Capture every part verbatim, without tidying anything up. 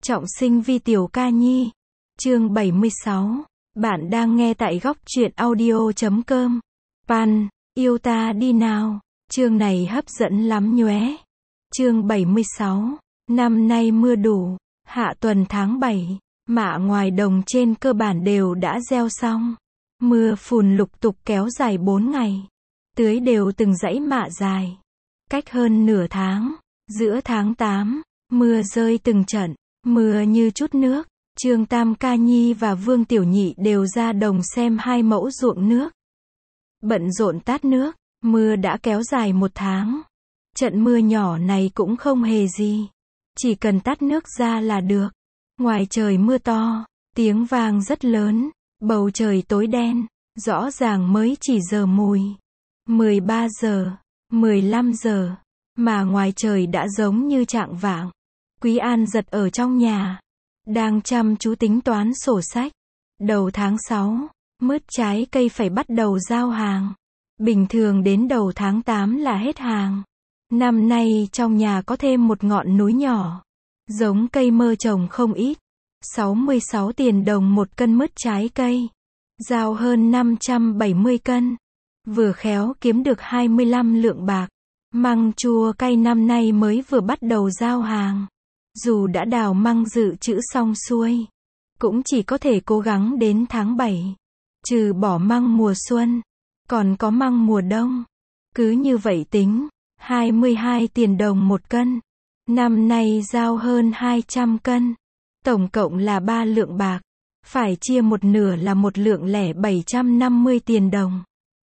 Trọng sinh vi tiểu ca nhi. Chương bảy mươi sáu. Bạn đang nghe tại góc truyện audio chấm com. Pan, yêu ta đi nào. Chương này hấp dẫn lắm nhóe. Chương bảy mươi sáu. Năm nay mưa đủ. Hạ tuần tháng bảy. Mạ ngoài đồng trên cơ bản đều đã gieo xong. Mưa phùn lục tục kéo dài bốn ngày. Tưới đều từng dãy mạ dài. Cách hơn nửa tháng. Giữa tháng tám, mưa rơi từng trận. Mưa như chút nước. Trương Tam Ca Nhi và Vương Tiểu Nhị đều ra đồng xem hai mẫu ruộng nước. Bận rộn tát nước. Mưa đã kéo dài một tháng. Trận mưa nhỏ này cũng không hề gì. Chỉ cần tát nước ra là được. Ngoài trời mưa to. Tiếng vang rất lớn. Bầu trời tối đen. Rõ ràng mới chỉ giờ mùi. mười ba giờ. mười lăm giờ. Mà ngoài trời đã giống như chạng vạng. Quý An giật ở trong nhà. Đang chăm chú tính toán sổ sách. Đầu tháng sáu. Mứt trái cây phải bắt đầu giao hàng. Bình thường đến đầu tháng tám là hết hàng. Năm nay trong nhà có thêm một ngọn núi nhỏ. Giống cây mơ trồng không ít. sáu mươi sáu tiền đồng một cân mứt trái cây. Giao hơn năm trăm bảy mươi cân. Vừa khéo kiếm được hai mươi lăm lượng bạc. Măng chua cay năm nay mới vừa bắt đầu giao hàng. Dù đã đào măng dự trữ xong xuôi. Cũng chỉ có thể cố gắng đến tháng bảy. Trừ bỏ măng mùa xuân. Còn có măng mùa đông. Cứ như vậy tính. hai mươi hai tiền đồng một cân. Năm nay giao hơn hai trăm cân. Tổng cộng là ba lượng bạc. Phải chia một nửa là một lượng lẻ bảy trăm năm mươi tiền đồng.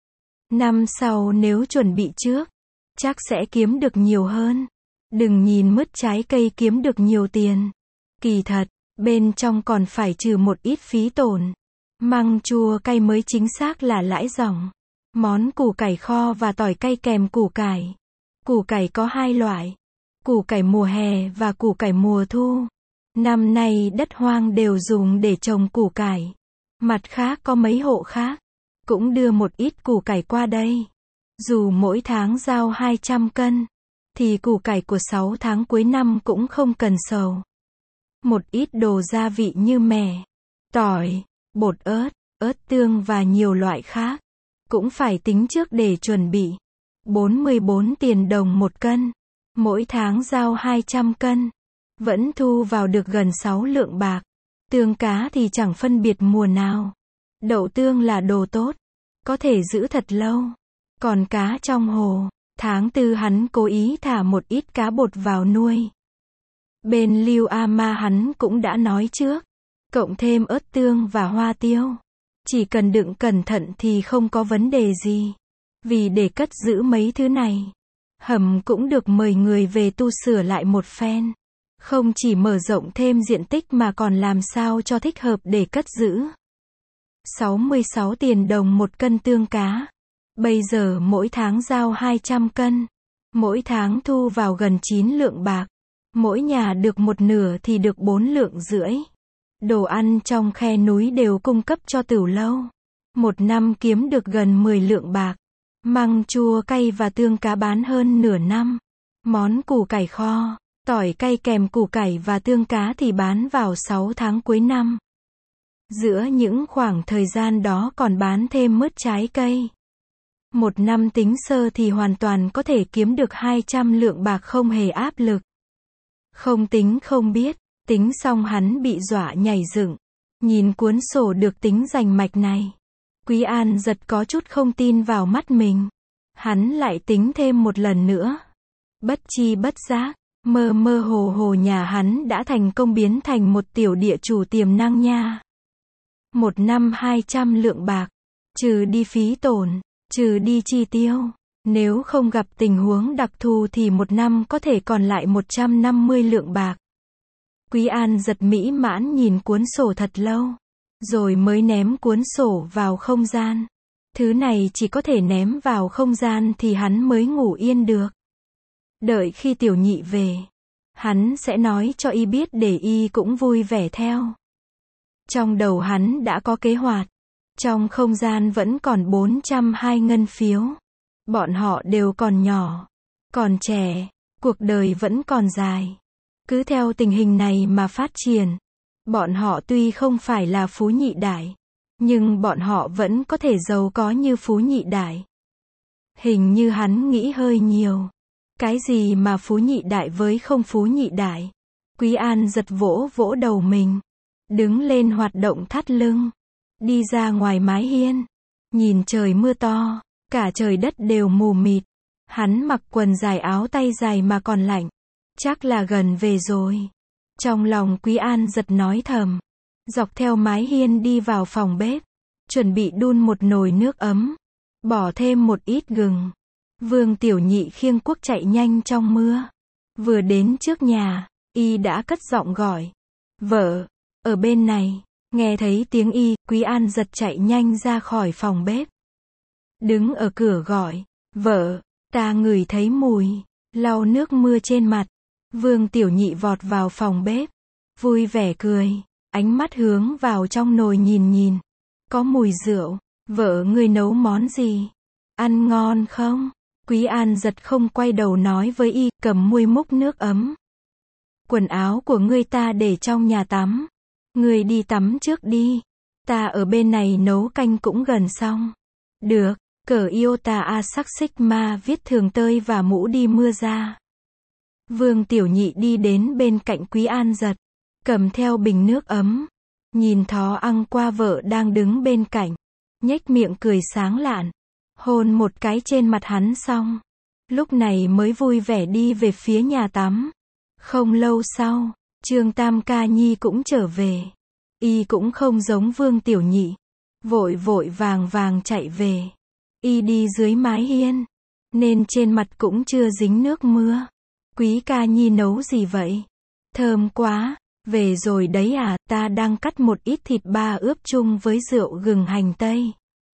Năm sau nếu chuẩn bị trước. Chắc sẽ kiếm được nhiều hơn. Đừng nhìn mứt trái cây kiếm được nhiều tiền. Kỳ thật, bên trong còn phải trừ một ít phí tổn. Măng chua cay mới chính xác là lãi dòng. Món củ cải kho và tỏi cay kèm củ cải. Củ cải có hai loại. Củ cải mùa hè và củ cải mùa thu. Năm nay đất hoang đều dùng để trồng củ cải. Mặt khác có mấy hộ khác. Cũng đưa một ít củ cải qua đây. Dù mỗi tháng giao hai trăm cân. Thì củ cải của sáu tháng cuối năm cũng không cần sầu. Một ít đồ gia vị như mè, tỏi, bột ớt, ớt tương và nhiều loại khác. Cũng phải tính trước để chuẩn bị. bốn mươi bốn tiền đồng một cân. Mỗi tháng giao hai trăm cân. Vẫn thu vào được gần sáu lượng bạc. Tương cá thì chẳng phân biệt mùa nào. Đậu tương là đồ tốt. Có thể giữ thật lâu. Còn cá trong hồ. Tháng tư hắn cố ý thả một ít cá bột vào nuôi. Bên Lưu A Ma hắn cũng đã nói trước. Cộng thêm ớt tương và hoa tiêu. Chỉ cần đựng cẩn thận thì không có vấn đề gì. Vì để cất giữ mấy thứ này. Hầm cũng được mời người về tu sửa lại một phen. Không chỉ mở rộng thêm diện tích mà còn làm sao cho thích hợp để cất giữ. sáu mươi sáu tiền đồng một cân tương cá. Bây giờ mỗi tháng giao hai trăm cân. Mỗi tháng thu vào gần chín lượng bạc. Mỗi nhà được một nửa thì được bốn lượng rưỡi. Đồ ăn trong khe núi đều cung cấp cho tửu lâu. Một năm kiếm được gần mười lượng bạc. Măng chua cay và tương cá bán hơn nửa năm. Món củ cải kho, tỏi cay kèm củ cải và tương cá thì bán vào sáu tháng cuối năm. Giữa những khoảng thời gian đó còn bán thêm mứt trái cây. Một năm tính sơ thì hoàn toàn có thể kiếm được hai trăm lượng bạc không hề áp lực. Không tính không biết, tính xong hắn bị dọa nhảy dựng. Nhìn cuốn sổ được tính rành mạch này. Quý An giật có chút không tin vào mắt mình. Hắn lại tính thêm một lần nữa. Bất chi bất giác, mơ mơ hồ hồ nhà hắn đã thành công biến thành một tiểu địa chủ tiềm năng nha. Một năm hai trăm lượng bạc, trừ đi phí tổn. Trừ đi chi tiêu. Nếu không gặp tình huống đặc thù thì một năm có thể còn lại một trăm năm mươi lượng bạc. Quý An giật mỹ mãn nhìn cuốn sổ thật lâu. Rồi mới ném cuốn sổ vào không gian. Thứ này chỉ có thể ném vào không gian thì hắn mới ngủ yên được. Đợi khi Tiểu Nhị về. Hắn sẽ nói cho y biết để y cũng vui vẻ theo. Trong đầu hắn đã có kế hoạch. Trong không gian vẫn còn bốn trăm hai ngân phiếu. Bọn họ đều còn nhỏ, còn trẻ, cuộc đời vẫn còn dài. Cứ theo tình hình này mà phát triển. Bọn họ tuy không phải là phú nhị đại, nhưng bọn họ vẫn có thể giàu có như phú nhị đại. Hình như hắn nghĩ hơi nhiều. Cái gì mà phú nhị đại với không phú nhị đại? Quý An giật vỗ vỗ đầu mình. Đứng lên hoạt động thắt lưng. Đi ra ngoài mái hiên. Nhìn trời mưa to. Cả trời đất đều mù mịt. Hắn mặc quần dài áo tay dài mà còn lạnh. Chắc là gần về rồi. Trong lòng Quý An giật nói thầm. Dọc theo mái hiên đi vào phòng bếp. Chuẩn bị đun một nồi nước ấm. Bỏ thêm một ít gừng. Vương Tiểu Nhị khiêng cuốc chạy nhanh trong mưa. Vừa đến trước nhà, y đã cất giọng gọi. Vợ, ở bên này. Nghe thấy tiếng y, Quý An giật chạy nhanh ra khỏi phòng bếp. Đứng ở cửa gọi. Vợ, ta ngửi thấy mùi. Lau nước mưa trên mặt. Vương Tiểu Nhị vọt vào phòng bếp. Vui vẻ cười. Ánh mắt hướng vào trong nồi nhìn nhìn. Có mùi rượu. Vợ ngươi nấu món gì? Ăn ngon không? Quý An giật không quay đầu nói với y, cầm muôi múc nước ấm. Quần áo của ngươi ta để trong nhà tắm. Ngươi đi tắm trước đi. Ta ở bên này nấu canh cũng gần xong. Được, cởi Iota A sắc Sigma viết thường tơi và mũ đi mưa ra. Vương Tiểu Nhị đi đến bên cạnh Quý An giật. Cầm theo bình nước ấm. Nhìn thó ăn qua vợ đang đứng bên cạnh. Nhếch miệng cười sáng lạn. Hôn một cái trên mặt hắn xong. Lúc này mới vui vẻ đi về phía nhà tắm. Không lâu sau, Trương Tam Ca Nhi cũng trở về. Y cũng không giống Vương Tiểu Nhị. Vội vội vàng vàng chạy về. Y đi dưới mái hiên. Nên trên mặt cũng chưa dính nước mưa. Quý Ca Nhi nấu gì vậy? Thơm quá. Về rồi đấy à, ta đang cắt một ít thịt ba ướp chung với rượu gừng hành tây.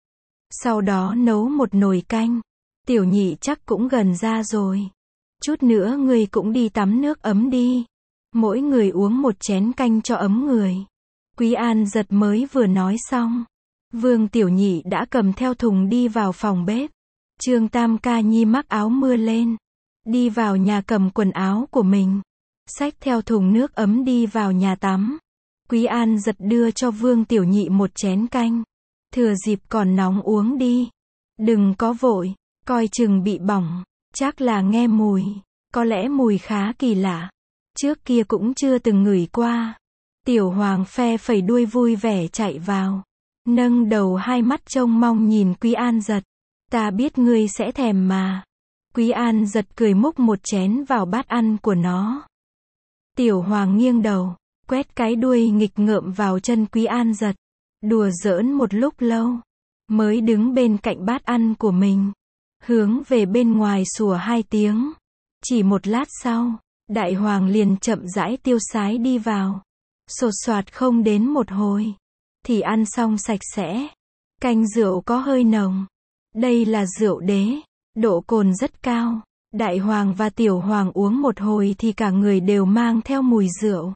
Sau đó nấu một nồi canh. Tiểu Nhị chắc cũng gần ra rồi. Chút nữa người cũng đi tắm nước ấm đi. Mỗi người uống một chén canh cho ấm người. Quý An giật mới vừa nói xong. Vương Tiểu Nhị đã cầm theo thùng đi vào phòng bếp. Trương Tam Ca Nhi mắc áo mưa lên. Đi vào nhà cầm quần áo của mình. Xách theo thùng nước ấm đi vào nhà tắm. Quý An giật đưa cho Vương Tiểu Nhị một chén canh. Thừa dịp còn nóng uống đi. Đừng có vội, coi chừng bị bỏng. Chắc là nghe mùi. Có lẽ mùi khá kỳ lạ. Trước kia cũng chưa từng ngửi qua. Tiểu Hoàng phe phẩy đuôi vui vẻ chạy vào. Nâng đầu hai mắt trông mong nhìn Quý An giật. Ta biết ngươi sẽ thèm mà. Quý An giật cười múc một chén vào bát ăn của nó. Tiểu Hoàng nghiêng đầu, quét cái đuôi nghịch ngợm vào chân Quý An giật. Đùa giỡn một lúc lâu. Mới đứng bên cạnh bát ăn của mình. Hướng về bên ngoài sủa hai tiếng. Chỉ một lát sau, Đại Hoàng liền chậm rãi tiêu sái đi vào. Sột soạt không đến một hồi. Thì ăn xong sạch sẽ. Canh rượu có hơi nồng. Đây là rượu đế. Độ cồn rất cao. Đại Hoàng và Tiểu Hoàng uống một hồi thì cả người đều mang theo mùi rượu.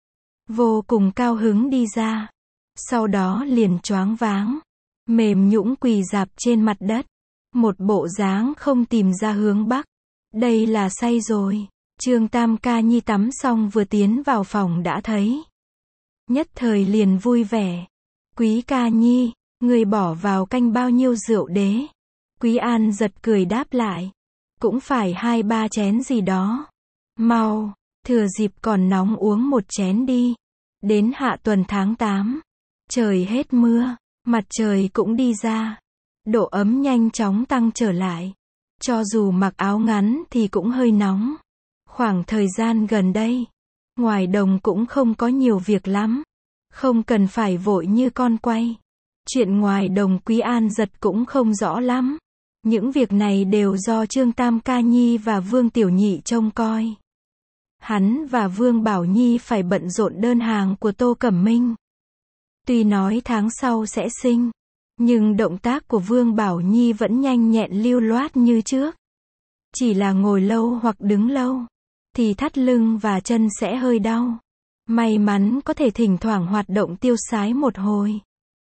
Vô cùng cao hứng đi ra. Sau đó liền choáng váng. Mềm nhũn quỳ rạp trên mặt đất. Một bộ dáng không tìm ra hướng bắc. Đây là say rồi. Trương Tam Ca Nhi tắm xong vừa tiến vào phòng đã thấy. Nhất thời liền vui vẻ. Quý Ca Nhi, người bỏ vào canh bao nhiêu rượu đế? Quý An giật cười đáp lại. Cũng phải hai ba chén gì đó. Mau, thừa dịp còn nóng uống một chén đi. Đến hạ tuần tháng tám. Trời hết mưa, mặt trời cũng đi ra. Độ ấm nhanh chóng tăng trở lại. Cho dù mặc áo ngắn thì cũng hơi nóng. Khoảng thời gian gần đây, ngoài đồng cũng không có nhiều việc lắm. Không cần phải vội như con quay. Chuyện ngoài đồng Quý An giật cũng không rõ lắm. Những việc này đều do Trương Tam Ca Nhi và Vương Tiểu Nhị trông coi. Hắn và Vương Bảo Nhi phải bận rộn đơn hàng của Tô Cẩm Minh. Tuy nói tháng sau sẽ sinh, nhưng động tác của Vương Bảo Nhi vẫn nhanh nhẹn lưu loát như trước. Chỉ là ngồi lâu hoặc đứng lâu, thì thắt lưng và chân sẽ hơi đau. May mắn có thể thỉnh thoảng hoạt động tiêu sái một hồi.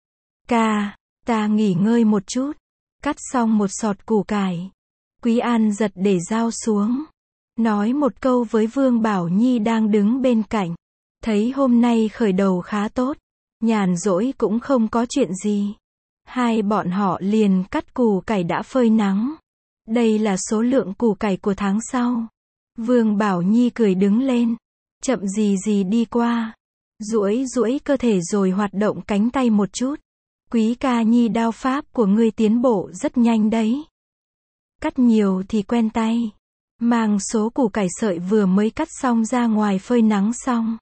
Ca, ta nghỉ ngơi một chút. Cắt xong một sọt củ cải. Quý An giật để dao xuống. nói một câu với Vương Bảo Nhi đang đứng bên cạnh. Thấy hôm nay khởi đầu khá tốt, nhàn rỗi cũng không có chuyện gì. Hai bọn họ liền cắt củ cải đã phơi nắng. Đây là số lượng củ cải của tháng sau. Vương Bảo Nhi cười đứng lên, chậm gì gì đi qua, duỗi duỗi cơ thể rồi hoạt động cánh tay một chút. Quý ca nhi, đao pháp của ngươi tiến bộ rất nhanh đấy. Cắt nhiều thì quen tay. Mang số củ cải sợi vừa mới cắt xong ra ngoài phơi nắng xong.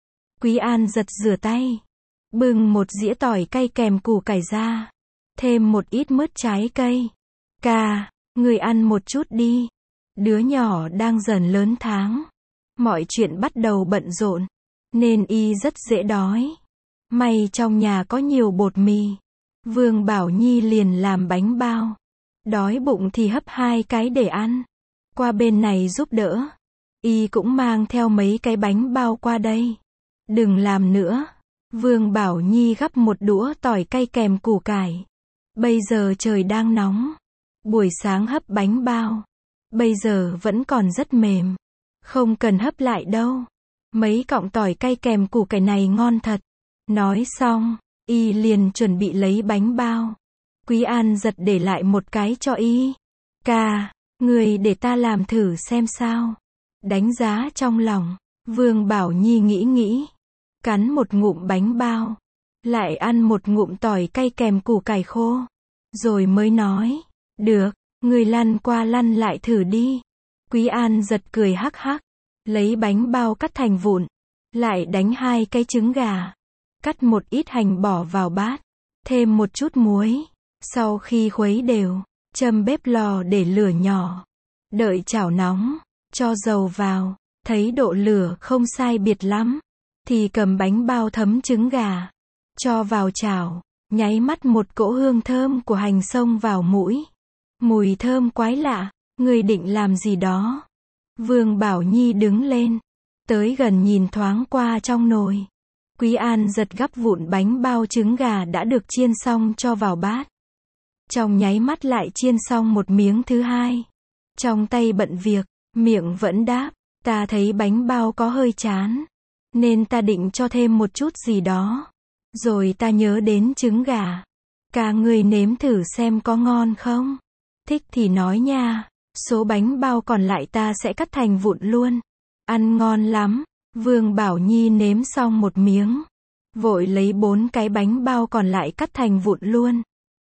Quý An giật rửa tay, bưng một dĩa tỏi cay kèm củ cải ra, thêm một ít mứt trái cây. Ca, người ăn một chút đi. Đứa nhỏ đang dần lớn tháng, mọi chuyện bắt đầu bận rộn, nên y rất dễ đói. May trong nhà có nhiều bột mì, Vương Bảo Nhi liền làm bánh bao. Đói bụng thì hấp hai cái để ăn. Qua bên này giúp đỡ, y cũng mang theo mấy cái bánh bao qua đây. Đừng làm nữa. Vương Bảo Nhi gắp một đũa tỏi cay kèm củ cải. Bây giờ trời đang nóng, buổi sáng hấp bánh bao, bây giờ vẫn còn rất mềm, không cần hấp lại đâu. Mấy cọng tỏi cay kèm củ cải này ngon thật. Nói xong, y liền chuẩn bị lấy bánh bao. Quý An giật để lại một cái cho y. Ca, người để ta làm thử xem sao. Đánh giá trong lòng, Vương Bảo Nhi nghĩ nghĩ, cắn một ngụm bánh bao, lại ăn một ngụm tỏi cay kèm củ cải khô, rồi mới nói, được, người lăn qua lăn lại thử đi. Quý An giật cười hắc hắc, lấy bánh bao cắt thành vụn, lại đánh hai cái trứng gà, cắt một ít hành bỏ vào bát, thêm một chút muối. Sau khi khuấy đều, châm bếp lò để lửa nhỏ, đợi chảo nóng, cho dầu vào, thấy độ lửa không sai biệt lắm, thì cầm bánh bao thấm trứng gà, cho vào chảo, nháy mắt một cỗ hương thơm của hành xông vào mũi. Mùi thơm quái lạ, người định làm gì đó? Vương Bảo Nhi đứng lên, tới gần nhìn thoáng qua trong nồi. Quý An giật gắp vụn bánh bao trứng gà đã được chiên xong cho vào bát. Trong nháy mắt lại chiên xong một miếng thứ hai. Trong tay bận việc, miệng vẫn đáp, ta thấy bánh bao có hơi chán, nên ta định cho thêm một chút gì đó. Rồi ta nhớ đến trứng gà. Cả người nếm thử xem có ngon không? Thích thì nói nha, số bánh bao còn lại ta sẽ cắt thành vụn luôn. Ăn ngon lắm. Vương Bảo Nhi nếm xong một miếng, vội lấy bốn cái bánh bao còn lại cắt thành vụn luôn.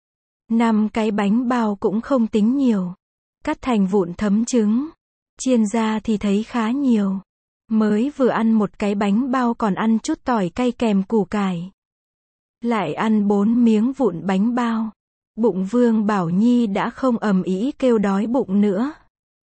Năm cái bánh bao cũng không tính nhiều, cắt thành vụn thấm trứng, chiên ra thì thấy khá nhiều. Mới vừa ăn một cái bánh bao còn ăn chút tỏi cay kèm củ cải, lại ăn bốn miếng vụn bánh bao. Bụng Vương Bảo Nhi đã không ầm ĩ kêu đói bụng nữa.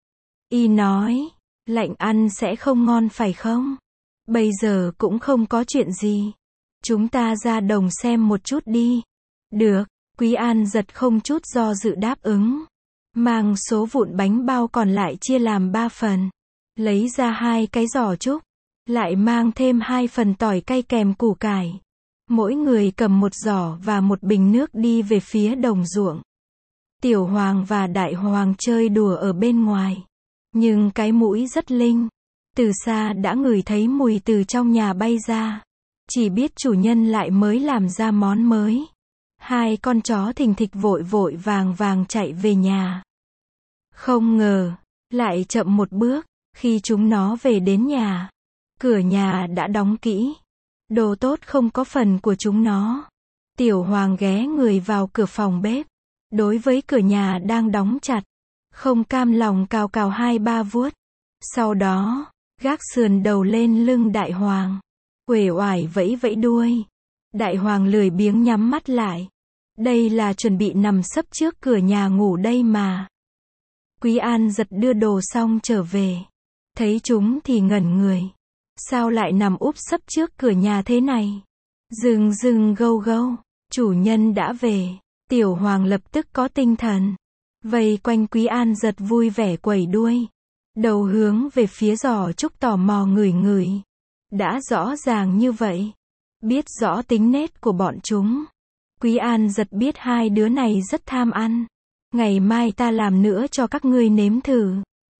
Y nói, lạnh ăn sẽ không ngon phải không? Bây giờ cũng không có chuyện gì. Chúng ta ra đồng xem một chút đi. Được, Quý An giật không chút do dự đáp ứng. Mang số vụn bánh bao còn lại chia làm ba phần. Lấy ra hai cái giỏ trúc. Lại mang thêm hai phần tỏi cay kèm củ cải. Mỗi người cầm một giỏ và một bình nước đi về phía đồng ruộng. Tiểu Hoàng và Đại Hoàng chơi đùa ở bên ngoài. Nhưng cái mũi rất linh. Từ xa đã ngửi thấy mùi từ trong nhà bay ra. Chỉ biết chủ nhân lại mới làm ra món mới. Hai con chó thình thịch vội vội vàng vàng chạy về nhà. Không ngờ, lại chậm một bước, khi chúng nó về đến nhà. Cửa nhà đã đóng kỹ. Đồ tốt không có phần của chúng nó. Tiểu Hoàng ghé người vào cửa phòng bếp. Đối với cửa nhà đang đóng chặt, không cam lòng cào cào hai ba vuốt. Sau đó, gác sườn đầu lên lưng Đại Hoàng, uể oải vẫy vẫy đuôi. Đại Hoàng lười biếng nhắm mắt lại. Đây là chuẩn bị nằm sấp trước cửa nhà ngủ đây mà. Quý An giật đưa đồ xong trở về, thấy chúng thì ngẩn người. Sao lại nằm úp sấp trước cửa nhà thế này? Rừng rừng gâu gâu, chủ nhân đã về. Tiểu Hoàng lập tức có tinh thần, vây quanh Quý An giật vui vẻ quẩy đuôi, đầu hướng về phía giỏ trúc tò mò ngửi ngửi. Đã rõ ràng như vậy, biết rõ tính nết của bọn chúng. Quý An giật biết hai đứa này rất tham ăn. Ngày mai ta làm nữa cho các ngươi nếm thử.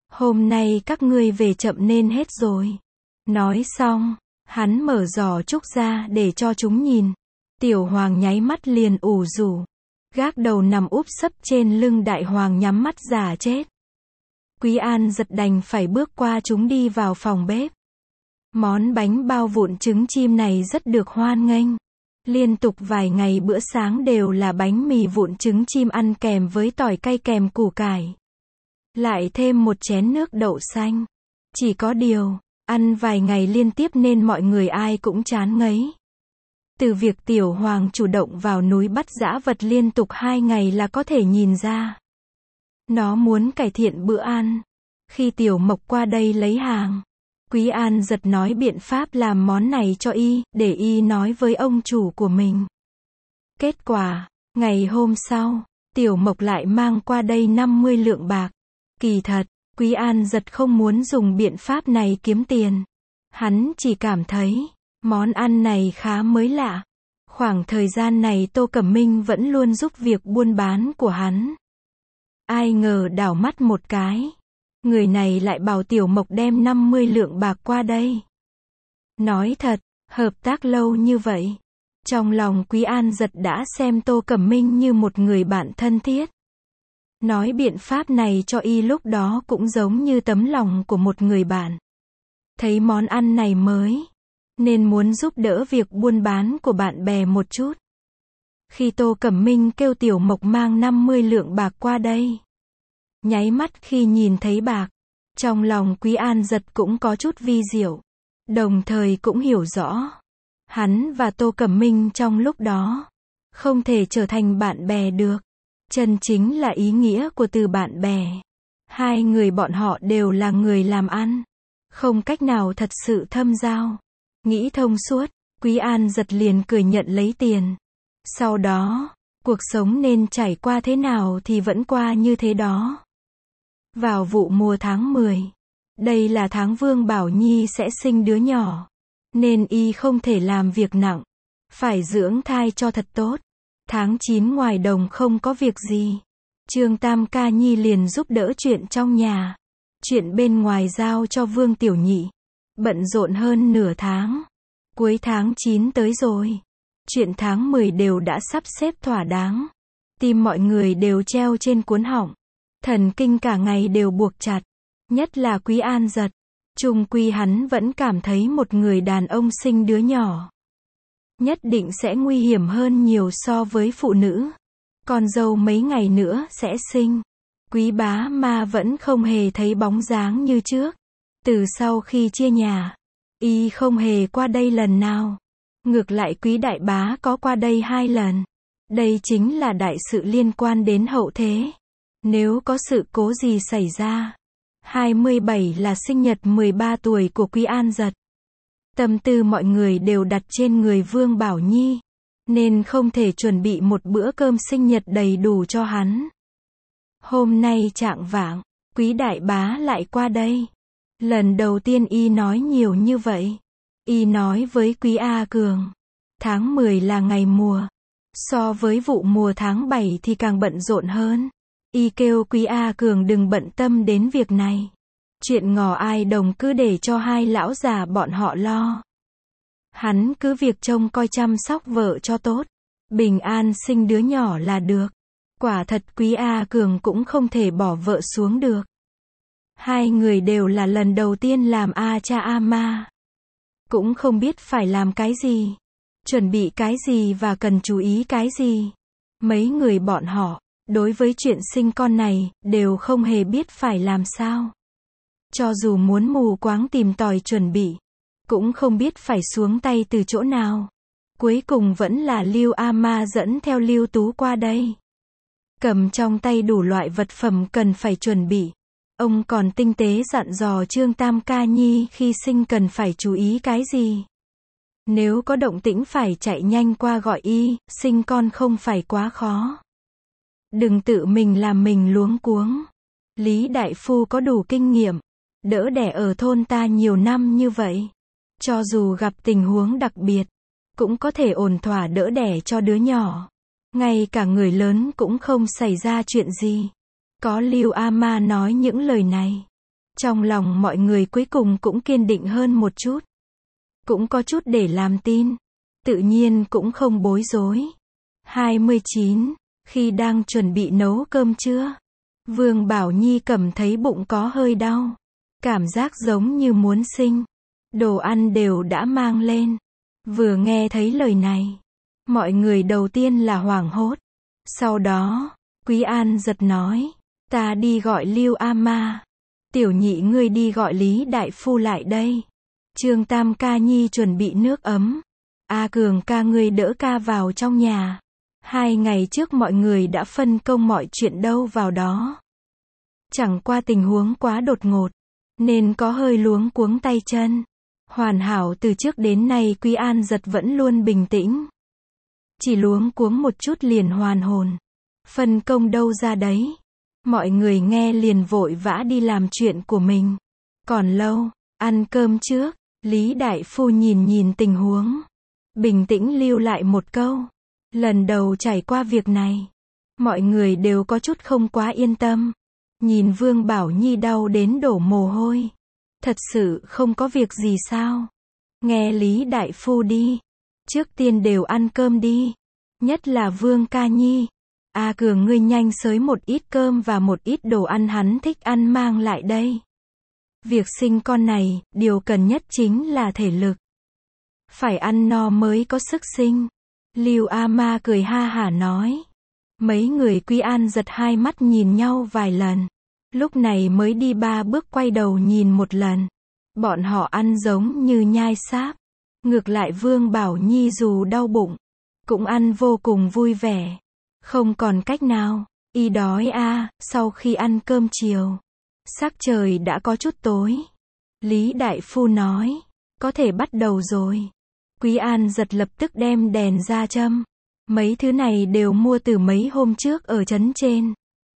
Hôm nay các ngươi về chậm nên hết rồi. Nói xong, hắn mở giỏ trúc ra để cho chúng nhìn. Tiểu hoàng nháy mắt liền ủ rủ. Gác đầu nằm úp sấp trên lưng đại hoàng nhắm mắt giả chết. Quý An giật đành phải bước qua chúng đi vào phòng bếp. Món bánh bao vụn trứng chim này rất được hoan nghênh. Liên tục vài ngày bữa sáng đều là bánh mì vụn trứng chim ăn kèm với tỏi cay kèm củ cải. Lại thêm một chén nước đậu xanh. Chỉ có điều, ăn vài ngày liên tiếp nên mọi người ai cũng chán ngấy. Từ việc Tiểu Hoàng chủ động vào núi bắt dã vật liên tục hai ngày là có thể nhìn ra. Nó muốn cải thiện bữa ăn. Khi Tiểu Mộc qua đây lấy hàng, Quý An giật nói biện pháp làm món này cho y, để y nói với ông chủ của mình. Kết quả, ngày hôm sau, Tiểu Mộc lại mang qua đây năm mươi lượng bạc. Kỳ thật, Quý An giật không muốn dùng biện pháp này kiếm tiền. Hắn chỉ cảm thấy, món ăn này khá mới lạ. Khoảng thời gian này Tô Cẩm Minh vẫn luôn giúp việc buôn bán của hắn. Ai ngờ đảo mắt một cái, người này lại bảo Tiểu Mộc đem năm mươi lượng bạc qua đây. Nói thật, hợp tác lâu như vậy, trong lòng Quý An giật đã xem Tô Cẩm Minh như một người bạn thân thiết. Nói biện pháp này cho y lúc đó cũng giống như tấm lòng của một người bạn. Thấy món ăn này mới, nên muốn giúp đỡ việc buôn bán của bạn bè một chút. Khi Tô Cẩm Minh kêu Tiểu Mộc mang năm mươi lượng bạc qua đây, nháy mắt khi nhìn thấy bạc, trong lòng Quý An giật cũng có chút vi diệu, đồng thời cũng hiểu rõ, hắn và Tô Cẩm Minh trong lúc đó, không thể trở thành bạn bè được. Chân chính là ý nghĩa của từ bạn bè. Hai người bọn họ đều là người làm ăn, không cách nào thật sự thâm giao. Nghĩ thông suốt, Quý An giật liền cười nhận lấy tiền. Sau đó, cuộc sống nên trải qua thế nào thì vẫn qua như thế đó. Vào vụ mùa tháng mười, đây là tháng Vương Bảo Nhi sẽ sinh đứa nhỏ, nên y không thể làm việc nặng, phải dưỡng thai cho thật tốt. Tháng chín ngoài đồng không có việc gì, Trương Tam Ca Nhi liền giúp đỡ chuyện trong nhà. Chuyện bên ngoài giao cho Vương Tiểu Nhị. Bận rộn hơn nửa tháng. Cuối tháng chín tới rồi. Chuyện tháng mười đều đã sắp xếp thỏa đáng. Tim mọi người đều treo trên cuốn họng. Thần kinh cả ngày đều buộc chặt. Nhất là Quý An giật. Chung quy hắn vẫn cảm thấy một người đàn ông sinh đứa nhỏ nhất định sẽ nguy hiểm hơn nhiều so với phụ nữ. Con dâu mấy ngày nữa sẽ sinh. Quý bá ma vẫn không hề thấy bóng dáng như trước. Từ sau khi chia nhà, y không hề qua đây lần nào. Ngược lại Quý đại bá có qua đây hai lần. Đây chính là đại sự liên quan đến hậu thế. Nếu có sự cố gì xảy ra. hai mươi bảy là sinh nhật mười ba tuổi của Quý An giật. Tâm tư mọi người đều đặt trên người Vương Bảo Nhi, nên không thể chuẩn bị một bữa cơm sinh nhật đầy đủ cho hắn. Hôm nay chạng vạng, Quý đại bá lại qua đây. Lần đầu tiên y nói nhiều như vậy. Y nói với Quý A Cường, tháng mười là ngày mùa. So với vụ mùa tháng bảy thì càng bận rộn hơn. Y kêu Quý A Cường đừng bận tâm đến việc này. Chuyện ngò ai đồng cứ để cho hai lão già bọn họ lo. Hắn cứ việc trông coi chăm sóc vợ cho tốt. Bình an sinh đứa nhỏ là được. Quả thật Quý A Cường cũng không thể bỏ vợ xuống được. Hai người đều là lần đầu tiên làm A cha A ma. Cũng không biết phải làm cái gì. Chuẩn bị cái gì và cần chú ý cái gì. Mấy người bọn họ, đối với chuyện sinh con này, đều không hề biết phải làm sao. Cho dù muốn mù quáng tìm tòi chuẩn bị, cũng không biết phải xuống tay từ chỗ nào. Cuối cùng vẫn là Lưu A Ma dẫn theo Lưu Tú qua đây. Cầm trong tay đủ loại vật phẩm cần phải chuẩn bị. Ông còn tinh tế dặn dò Trương Tam Ca Nhi khi sinh cần phải chú ý cái gì. Nếu có động tĩnh phải chạy nhanh qua gọi y, sinh con không phải quá khó. Đừng tự mình làm mình luống cuống. Lý Đại Phu có đủ kinh nghiệm, đỡ đẻ ở thôn ta nhiều năm như vậy. Cho dù gặp tình huống đặc biệt, cũng có thể ổn thỏa đỡ đẻ cho đứa nhỏ. Ngay cả người lớn cũng không xảy ra chuyện gì. Có Lưu A Ma nói những lời này, Trong lòng mọi người cuối cùng cũng kiên định hơn một chút. Cũng có chút để làm tin. Tự nhiên cũng không bối rối. hai mươi chín. Khi đang chuẩn bị nấu cơm trưa, Vương Bảo Nhi cảm thấy bụng có hơi đau. Cảm giác giống như muốn sinh. Đồ ăn đều đã mang lên. Vừa nghe thấy lời này, mọi người đầu tiên là hoảng hốt. Sau đó, Quý An giật nói, ta đi gọi Lưu A Ma. Tiểu Nhị ngươi đi gọi Lý Đại Phu lại đây. Trương Tam ca nhi chuẩn bị nước ấm. A Cường ca ngươi đỡ ca vào trong nhà. Hai ngày trước mọi người đã phân công mọi chuyện đâu vào đó. Chẳng qua tình huống quá đột ngột, nên có hơi luống cuống tay chân. Hoàn hảo từ trước đến nay Quý An giật vẫn luôn bình tĩnh. Chỉ luống cuống một chút liền hoàn hồn. Phân công đâu ra đấy. Mọi người nghe liền vội vã đi làm chuyện của mình. Còn lâu, ăn cơm trước, Lý Đại Phu nhìn nhìn tình huống. Bình tĩnh lưu lại một câu. Lần đầu trải qua việc này, mọi người đều có chút không quá yên tâm. Nhìn Vương Bảo Nhi đau đến đổ mồ hôi. Thật sự không có việc gì sao? Nghe Lý Đại Phu đi. Trước tiên đều ăn cơm đi. Nhất là Vương ca nhi. A Cường ngươi nhanh xới một ít cơm và một ít đồ ăn hắn thích ăn mang lại đây. Việc sinh con này, điều cần nhất chính là thể lực. Phải ăn no mới có sức sinh. Lưu A Ma cười ha hả nói. Mấy người Quý An giật hai mắt nhìn nhau vài lần. Lúc này mới đi ba bước quay đầu nhìn một lần. Bọn họ ăn giống như nhai sáp. Ngược lại Vương Bảo Nhi dù đau bụng, cũng ăn vô cùng vui vẻ. Không còn cách nào, y đói a. Sau khi ăn cơm chiều, sắc trời đã có chút tối. Lý Đại Phu nói, có thể bắt đầu rồi. Quý An giật lập tức đem đèn ra châm. Mấy thứ này đều mua từ mấy hôm trước ở trấn trên.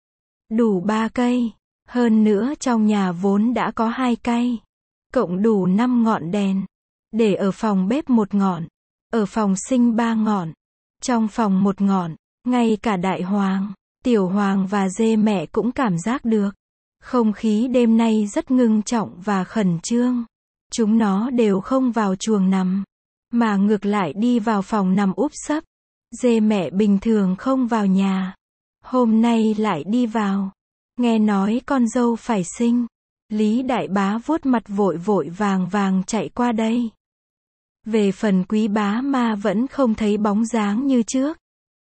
Đủ ba cây. Hơn nữa trong nhà vốn đã có hai cây. Cộng đủ năm ngọn đèn. Để ở phòng bếp một ngọn. Ở phòng sinh ba ngọn. Trong phòng một ngọn. Ngay cả Đại Hoàng, Tiểu Hoàng và Dê Mẹ cũng cảm giác được. Không khí đêm nay rất ngưng trọng và khẩn trương. Chúng nó đều không vào chuồng nằm, mà ngược lại đi vào phòng nằm úp sấp. Dê Mẹ bình thường không vào nhà, hôm nay lại đi vào. Nghe nói con dâu phải sinh, Lý Đại Bá vuốt mặt vội vội vàng vàng chạy qua đây. Về phần Quý Bá Ma vẫn không thấy bóng dáng như trước.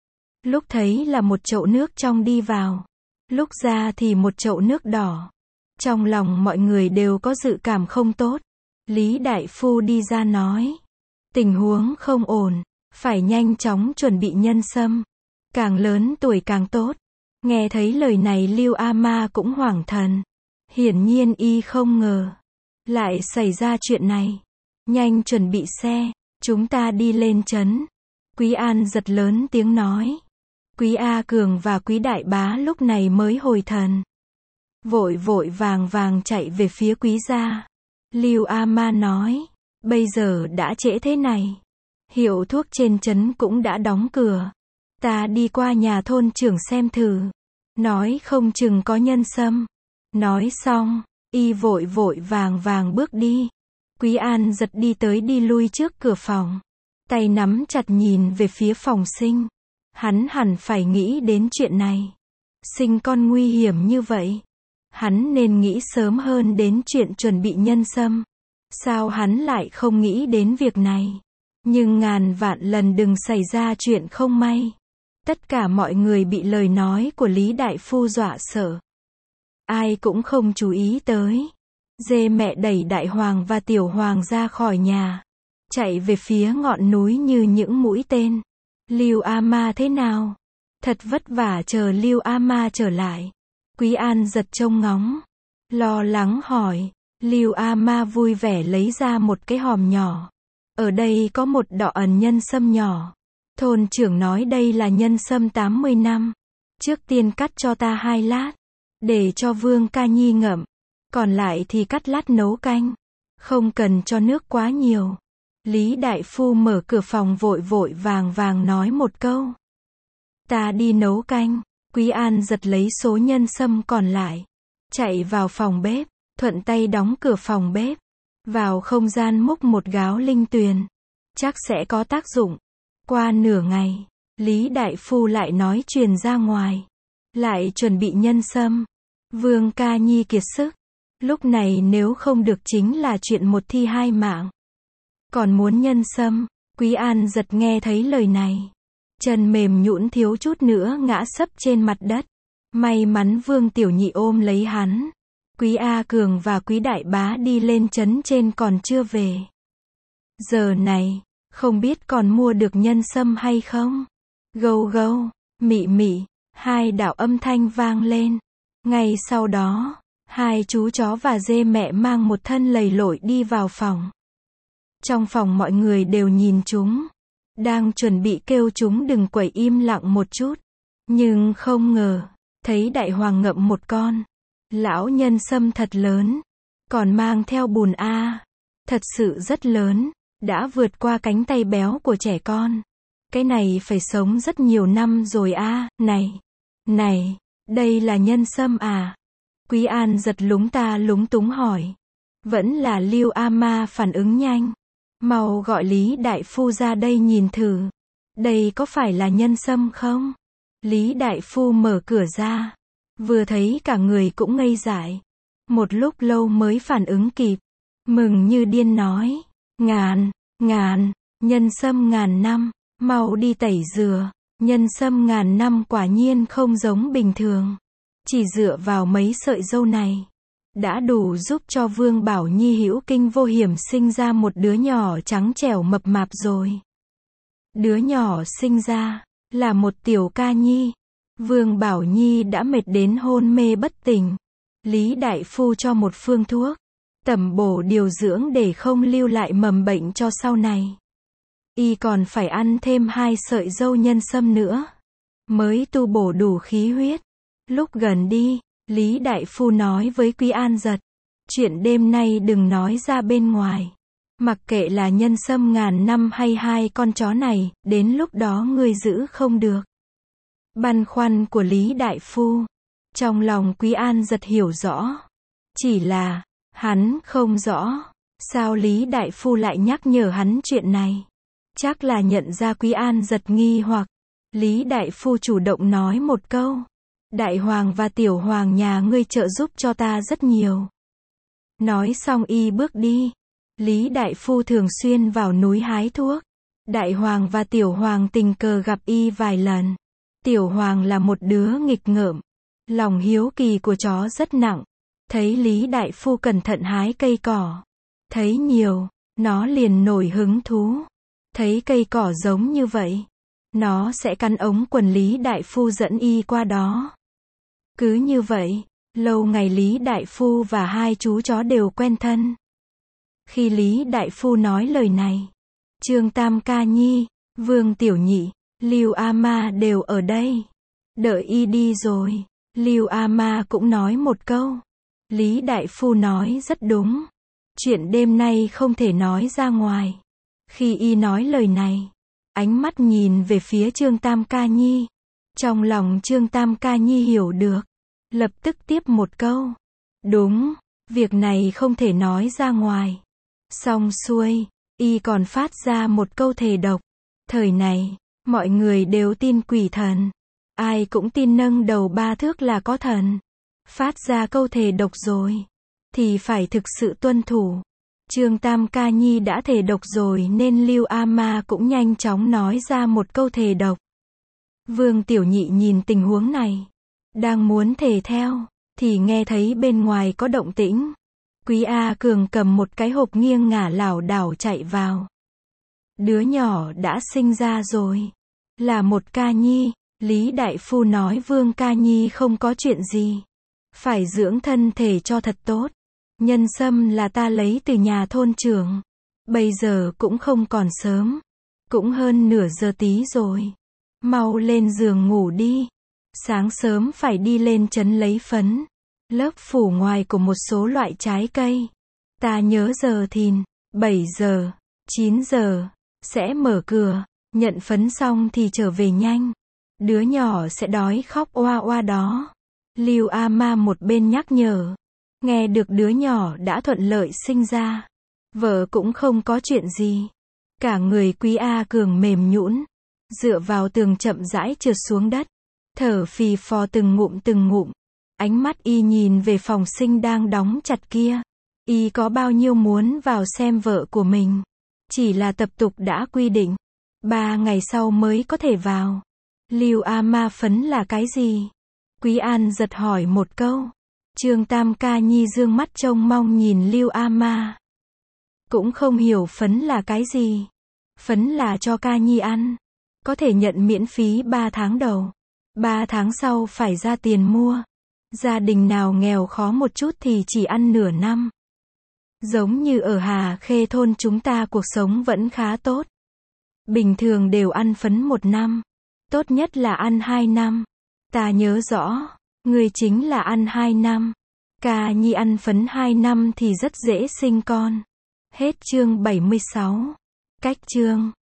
Lúc thấy là một chậu nước trong đi vào, lúc ra thì một chậu nước đỏ. Trong lòng mọi người đều có dự cảm không tốt. Lý Đại Phu đi ra nói, tình huống không ổn, phải nhanh chóng chuẩn bị nhân sâm. Càng lớn tuổi càng tốt. Nghe thấy lời này Lưu A Ma cũng hoảng thần. Hiển nhiên y không ngờ lại xảy ra chuyện này. Nhanh chuẩn bị xe, chúng ta đi lên trấn. Quý An giật lớn tiếng nói. Quý A Cường và Quý Đại Bá lúc này mới hồi thần. Vội vội vàng vàng chạy về phía Quý gia. Lưu A Ma nói, bây giờ đã trễ thế này. Hiệu thuốc trên trấn cũng đã đóng cửa. Ta đi qua nhà thôn trưởng xem thử. Nói không chừng có nhân sâm. Nói xong, y vội vội vàng vàng bước đi. Quý An giật đi tới đi lui trước cửa phòng. Tay nắm chặt nhìn về phía phòng sinh. Hắn hẳn phải nghĩ đến chuyện này. Sinh con nguy hiểm như vậy. Hắn nên nghĩ sớm hơn đến chuyện chuẩn bị nhân sâm. Sao hắn lại không nghĩ đến việc này? Nhưng ngàn vạn lần đừng xảy ra chuyện không may. Tất cả mọi người bị lời nói của Lý Đại Phu dọa sợ. Ai cũng không chú ý tới. Dê Mẹ đẩy Đại Hoàng và Tiểu Hoàng ra khỏi nhà. Chạy về phía ngọn núi như những mũi tên. Lưu A Ma thế nào? Thật vất vả chờ Lưu A Ma trở lại. Quý An giật trông ngóng. Lo lắng hỏi. Lưu A Ma vui vẻ lấy ra một cái hòm nhỏ. Ở đây có một đọ ẩn nhân sâm nhỏ. Thôn trưởng nói đây là nhân sâm tám mươi năm. Trước tiên cắt cho ta hai lát. Để cho Vương ca nhi ngậm. Còn lại thì cắt lát nấu canh. Không cần cho nước quá nhiều. Lý Đại Phu mở cửa phòng vội vội vàng vàng nói một câu. Ta đi nấu canh. Quý An giật lấy số nhân sâm còn lại. Chạy vào phòng bếp. thuận tay đóng cửa phòng bếp, vào không gian múc một gáo linh tuyền, chắc sẽ có tác dụng. Qua nửa ngày, Lý đại phu lại nói truyền ra ngoài, lại chuẩn bị nhân sâm. Vương Ca Nhi kiệt sức, lúc này nếu không được chính là chuyện một thi hai mạng. Còn muốn nhân sâm, Quý An giật nghe thấy lời này, chân mềm nhũn thiếu chút nữa ngã sấp trên mặt đất. May mắn Vương Tiểu Nhị ôm lấy hắn. Quý A Cường và Quý Đại Bá đi lên trấn trên còn chưa về. Giờ này, không biết còn mua được nhân sâm hay không? Gâu gâu, mị mị, hai đạo âm thanh vang lên. Ngay sau đó, hai chú chó và dê mẹ mang một thân lầy lội đi vào phòng. Trong phòng mọi người đều nhìn chúng, đang chuẩn bị kêu chúng đừng quẩy im lặng một chút. Nhưng không ngờ, thấy đại hoàng ngậm một con lão nhân sâm thật lớn, còn mang theo bùn a, thật sự rất lớn, đã vượt qua cánh tay béo của trẻ con. Cái này phải sống rất nhiều năm rồi a, này, này, đây là nhân sâm à? Quý An giật lúng ta lúng túng hỏi. Vẫn là Lưu A Ma phản ứng nhanh. Mau gọi Lý đại phu ra đây nhìn thử. Đây có phải là nhân sâm không? Lý đại phu mở cửa ra, vừa thấy cả người cũng ngây dại. Một lúc lâu mới phản ứng kịp, mừng như điên nói, ngàn, ngàn, nhân sâm ngàn năm, mau đi tẩy rửa. Nhân sâm ngàn năm quả nhiên không giống bình thường. Chỉ dựa vào mấy sợi dâu này, đã đủ giúp cho Vương Bảo Nhi hữu kinh vô hiểm sinh ra một đứa nhỏ trắng trẻo mập mạp rồi. Đứa nhỏ sinh ra, là một tiểu ca nhi. Vương Bảo Nhi đã mệt đến hôn mê bất tỉnh. Lý đại phu cho một phương thuốc, tẩm bổ điều dưỡng để không lưu lại mầm bệnh cho sau này. Y còn phải ăn thêm hai sợi dâu nhân sâm nữa, mới tu bổ đủ khí huyết. Lúc gần đi, Lý đại phu nói với Quý An giật, chuyện đêm nay đừng nói ra bên ngoài. Mặc kệ là nhân sâm ngàn năm hay hai con chó này, đến lúc đó ngươi giữ không được. Băn khoăn của Lý đại phu, trong lòng Quý An giật hiểu rõ. Chỉ là, hắn không rõ, sao Lý đại phu lại nhắc nhở hắn chuyện này. Chắc là nhận ra Quý An giật nghi hoặc. Lý đại phu chủ động nói một câu. Đại hoàng và tiểu hoàng nhà ngươi trợ giúp cho ta rất nhiều. Nói xong y bước đi. Lý đại phu thường xuyên vào núi hái thuốc. Đại hoàng và tiểu hoàng tình cờ gặp y vài lần. Tiểu hoàng là một đứa nghịch ngợm. Lòng hiếu kỳ của chó rất nặng. Thấy Lý đại phu cẩn thận hái cây cỏ, thấy nhiều, nó liền nổi hứng thú. Thấy cây cỏ giống như vậy, nó sẽ cắn ống quần Lý đại phu dẫn y qua đó. Cứ như vậy, lâu ngày Lý đại phu và hai chú chó đều quen thân. Khi Lý đại phu nói lời này, Trương Tam Ca Nhi, Vương Tiểu Nhị, Lưu A Ma đều ở đây. Đợi y đi rồi, Lưu A Ma cũng nói một câu. Lý đại phu nói rất đúng. Chuyện đêm nay không thể nói ra ngoài. Khi y nói lời này, ánh mắt nhìn về phía Trương Tam Ca Nhi. Trong lòng Trương Tam Ca Nhi hiểu được, lập tức tiếp một câu. Đúng, việc này không thể nói ra ngoài. Xong xuôi, y còn phát ra một câu thề độc. Thời này, mọi người đều tin quỷ thần. Ai cũng tin nâng đầu ba thước là có thần. Phát ra câu thề độc rồi, thì phải thực sự tuân thủ. Trương Tam Ca Nhi đã thề độc rồi nên Lưu A Ma cũng nhanh chóng nói ra một câu thề độc. Vương Tiểu Nhị nhìn tình huống này, đang muốn thề theo, thì nghe thấy bên ngoài có động tĩnh. Quý A Cường cầm một cái hộp nghiêng ngả lảo đảo chạy vào. Đứa nhỏ đã sinh ra rồi, là một ca nhi. Lý đại phu nói Vương Ca Nhi không có chuyện gì, phải dưỡng thân thể cho thật tốt. Nhân sâm là ta lấy từ nhà thôn trưởng. Bây giờ cũng không còn sớm, cũng hơn nửa giờ tí rồi. Mau lên giường ngủ đi. Sáng sớm phải đi lên trấn lấy phấn, lớp phủ ngoài của một số loại trái cây. Ta nhớ giờ thìn, bảy giờ, chín giờ, sẽ mở cửa. Nhận phấn xong thì trở về nhanh. Đứa nhỏ sẽ đói khóc oa oa đó. Lưu A Ma một bên nhắc nhở, Nghe được đứa nhỏ đã thuận lợi sinh ra. Vợ cũng không có chuyện gì. Cả người Quý A Cường mềm nhũn, dựa vào tường chậm rãi trượt xuống đất, thở phì phò từng ngụm từng ngụm. Ánh mắt y nhìn về phòng sinh đang đóng chặt kia. Y có bao nhiêu muốn vào xem vợ của mình. Chỉ là tập tục đã quy định. Ba ngày sau mới có thể vào. Lưu A Ma phấn là cái gì? Quý An giật hỏi một câu. Trương Tam Ca Nhi dương mắt trông mong nhìn Lưu A Ma. Cũng không hiểu phấn là cái gì. Phấn là cho Ca Nhi ăn. Có thể nhận miễn phí ba tháng đầu. ba tháng sau phải ra tiền mua. Gia đình nào nghèo khó một chút thì chỉ ăn nửa năm. Giống như ở Hà Khê thôn chúng ta cuộc sống vẫn khá tốt. Bình thường đều ăn phấn một năm. Tốt nhất là ăn hai năm. Ta nhớ rõ, người chính là ăn hai năm. Ca Nhi ăn phấn hai năm thì rất dễ sinh con. Hết chương bảy mươi sáu. Cách chương